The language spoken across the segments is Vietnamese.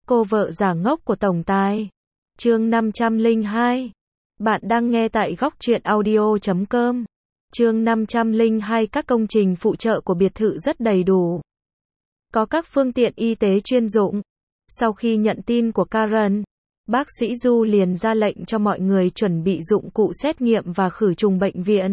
Cô vợ giả ngốc của tổng tài. Chương 502. Bạn đang nghe tại góc truyện audio.com. Chương 502. Các công trình phụ trợ của biệt thự rất đầy đủ. Có các phương tiện y tế chuyên dụng. Sau khi nhận tin của Karen, bác sĩ Du liền ra lệnh cho mọi người chuẩn bị dụng cụ xét nghiệm và khử trùng bệnh viện.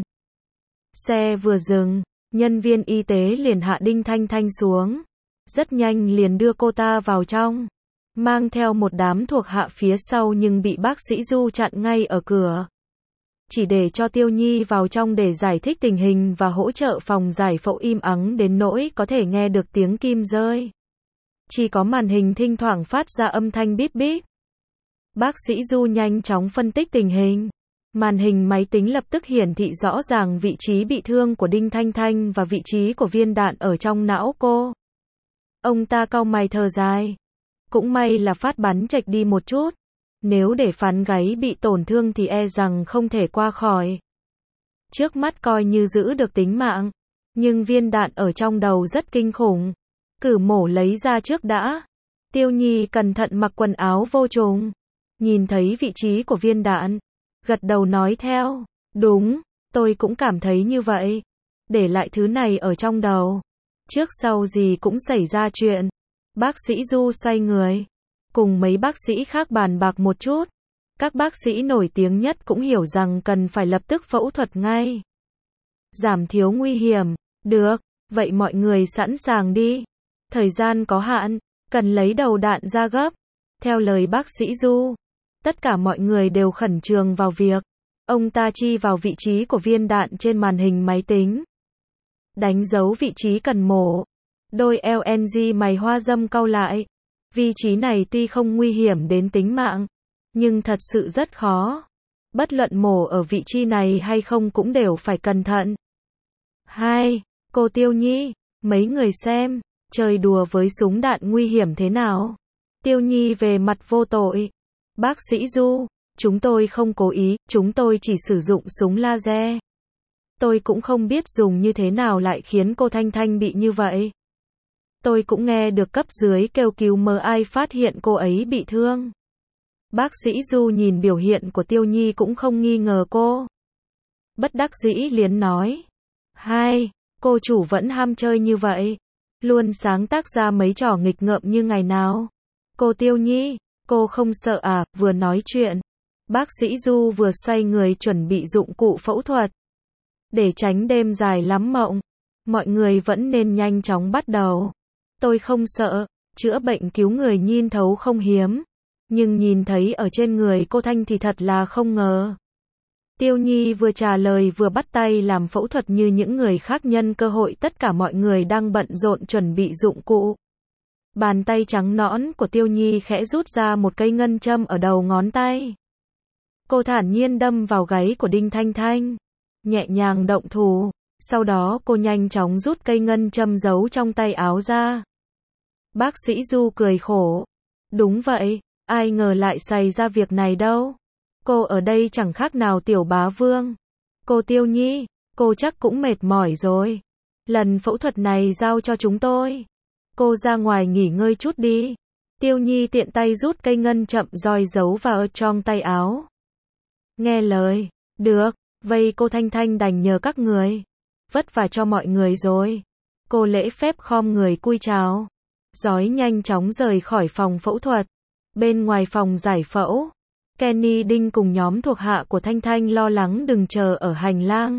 Xe vừa dừng, nhân viên y tế liền hạ Đinh Thanh Thanh xuống. Rất nhanh liền đưa cô ta vào trong, mang theo một đám thuộc hạ phía sau nhưng bị bác sĩ Du chặn ngay ở cửa. Chỉ để cho Tiêu Nhi vào trong để giải thích tình hình và hỗ trợ phòng giải phẫu im ắng đến nỗi có thể nghe được tiếng kim rơi. Chỉ có màn hình thỉnh thoảng phát ra âm thanh bíp bíp. Bác sĩ Du nhanh chóng phân tích tình hình. Màn hình máy tính lập tức hiển thị rõ ràng vị trí bị thương của Đinh Thanh Thanh và vị trí của viên đạn ở trong não cô. Ông ta cau mày thở dài. Cũng may là phát bắn chệch đi một chút. Nếu để phán gáy bị tổn thương thì e rằng không thể qua khỏi. Trước mắt coi như giữ được tính mạng. Nhưng viên đạn ở trong đầu rất kinh khủng. Cử mổ lấy ra trước đã. Tiêu Nhi cẩn thận mặc quần áo vô trùng. Nhìn thấy vị trí của viên đạn. Gật đầu nói theo. Đúng, tôi cũng cảm thấy như vậy. Để lại thứ này ở trong đầu. Trước sau gì cũng xảy ra chuyện. Bác sĩ Du xoay người. Cùng mấy bác sĩ khác bàn bạc một chút. Các bác sĩ nổi tiếng nhất cũng hiểu rằng cần phải lập tức phẫu thuật ngay. Giảm thiểu nguy hiểm. Được, vậy mọi người sẵn sàng đi. Thời gian có hạn, cần lấy đầu đạn ra gấp. Theo lời bác sĩ Du, tất cả mọi người đều khẩn trương vào việc. Ông ta chi vào vị trí của viên đạn trên màn hình máy tính. Đánh dấu vị trí cần mổ. Đôi LNG mày hoa dâm cau lại. Vị trí này tuy không nguy hiểm đến tính mạng, nhưng thật sự rất khó. Bất luận mổ ở vị trí này hay không cũng đều phải cẩn thận. 2. Cô Tiêu Nhi, mấy người xem, chơi đùa với súng đạn nguy hiểm thế nào? Tiêu Nhi về mặt vô tội. Bác sĩ Du, chúng tôi không cố ý, chúng tôi chỉ sử dụng súng laser. Tôi cũng không biết dùng như thế nào lại khiến cô Thanh Thanh bị như vậy. Tôi cũng nghe được cấp dưới kêu cứu mờ ai phát hiện cô ấy bị thương. Bác sĩ Du nhìn biểu hiện của Tiêu Nhi cũng không nghi ngờ cô. Bất đắc dĩ liền nói. 2. Cô chủ vẫn ham chơi như vậy. Luôn sáng tác ra mấy trò nghịch ngợm như ngày nào. Cô Tiêu Nhi, cô không sợ à? Vừa nói chuyện, bác sĩ Du vừa xoay người chuẩn bị dụng cụ phẫu thuật. Để tránh đêm dài lắm mộng, mọi người vẫn nên nhanh chóng bắt đầu. Tôi không sợ, chữa bệnh cứu người nhìn thấu không hiếm. Nhưng nhìn thấy ở trên người cô Thanh thì thật là không ngờ. Tiêu Nhi vừa trả lời vừa bắt tay làm phẫu thuật như những người khác, nhân cơ hội tất cả mọi người đang bận rộn chuẩn bị dụng cụ. Bàn tay trắng nõn của Tiêu Nhi khẽ rút ra một cây ngân châm ở đầu ngón tay. Cô thản nhiên đâm vào gáy của Đinh Thanh Thanh. Nhẹ nhàng động thủ. Sau đó cô nhanh chóng rút cây ngân châm giấu trong tay áo ra. Bác sĩ Du cười khổ. Đúng vậy, ai ngờ lại xảy ra việc này đâu. Cô ở đây chẳng khác nào tiểu bá vương. Cô Tiêu Nhi, cô chắc cũng mệt mỏi rồi. Lần phẫu thuật này giao cho chúng tôi. Cô ra ngoài nghỉ ngơi chút đi. Tiêu Nhi tiện tay rút cây ngân châm roi giấu vào trong tay áo. Nghe lời. Được, vậy cô Thanh Thanh đành nhờ các người. Vất vả cho mọi người rồi. Cô lễ phép khom người cúi chào. Rồi nhanh chóng rời khỏi phòng phẫu thuật. Bên ngoài phòng giải phẫu, Kenny Đinh cùng nhóm thuộc hạ của Thanh Thanh lo lắng đừng chờ ở hành lang.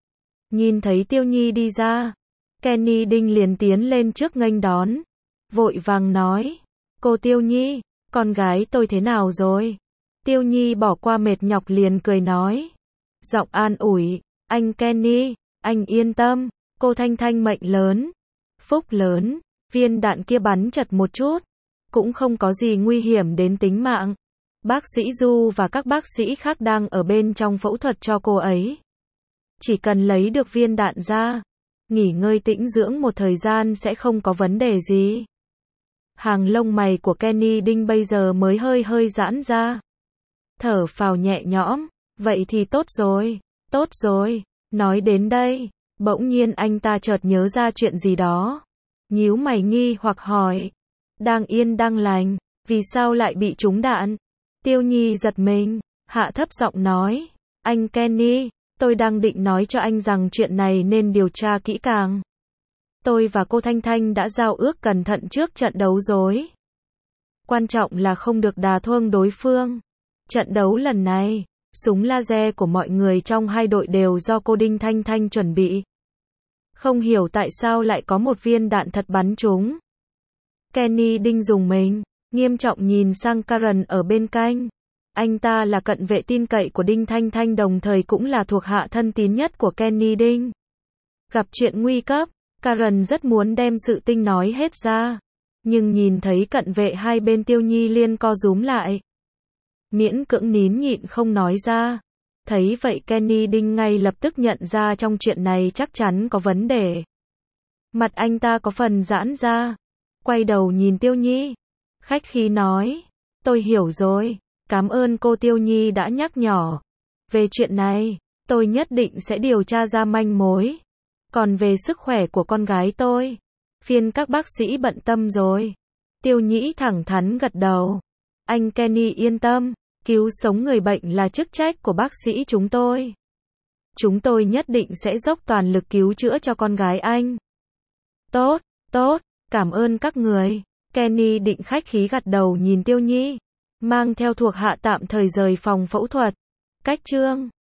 Nhìn thấy Tiêu Nhi đi ra, Kenny Đinh liền tiến lên trước nghênh đón. Vội vàng nói. Cô Tiêu Nhi, con gái tôi thế nào rồi? Tiêu Nhi bỏ qua mệt nhọc liền cười nói. Giọng an ủi. Anh Kenny, anh yên tâm. Cô Thanh Thanh mệnh lớn. Phúc lớn. Viên đạn kia bắn chật một chút. Cũng không có gì nguy hiểm đến tính mạng. Bác sĩ Du và các bác sĩ khác đang ở bên trong phẫu thuật cho cô ấy. Chỉ cần lấy được viên đạn ra, nghỉ ngơi tĩnh dưỡng một thời gian sẽ không có vấn đề gì. Hàng lông mày của Kenny Đinh bây giờ mới hơi giãn ra. Thở phào nhẹ nhõm. Vậy thì tốt rồi. Tốt rồi. Nói đến đây, bỗng nhiên anh ta chợt nhớ ra chuyện gì đó. Nhíu mày nghi hoặc hỏi. Đang yên đang lành, Vì sao lại bị trúng đạn? Tiêu Nhi giật mình, hạ thấp giọng nói. Anh Kenny, tôi đang định nói cho anh rằng chuyện này nên điều tra kỹ càng. Tôi và cô Thanh Thanh đã giao ước cẩn thận trước trận đấu rồi. Quan trọng là không được đả thương đối phương. Trận đấu lần này, súng laser của mọi người trong hai đội đều do cô Đinh Thanh Thanh chuẩn bị. Không hiểu tại sao lại có một viên đạn thật bắn trúng. Kenny Đinh dùng mình, nghiêm trọng nhìn sang Karen ở bên cạnh. Anh ta là cận vệ tin cậy của Đinh Thanh Thanh, đồng thời cũng là thuộc hạ thân tín nhất của Kenny Đinh. Gặp chuyện nguy cấp, Karen rất muốn đem sự tình nói hết ra. Nhưng nhìn thấy cận vệ hai bên, Tiêu Nhi liền co rúm lại. Miễn cưỡng nín nhịn không nói ra. Thấy vậy Kenny Đinh ngay lập tức nhận ra trong chuyện này chắc chắn có vấn đề. Mặt anh ta có phần giãn ra. Quay đầu nhìn Tiêu Nhi. Khách khí nói. Tôi hiểu rồi. Cảm ơn cô Tiêu Nhi đã nhắc nhở. Về chuyện này, tôi nhất định sẽ điều tra ra manh mối. Còn về sức khỏe của con gái tôi, phiền các bác sĩ bận tâm rồi. Tiêu Nhĩ thẳng thắn gật đầu. Anh Kenny yên tâm, cứu sống người bệnh là chức trách của bác sĩ chúng tôi. Chúng tôi nhất định sẽ dốc toàn lực cứu chữa cho con gái anh. Tốt, tốt, cảm ơn các người. Kenny định khách khí gật đầu nhìn Tiêu Nhĩ, mang theo thuộc hạ tạm thời rời phòng phẫu thuật. Cách chương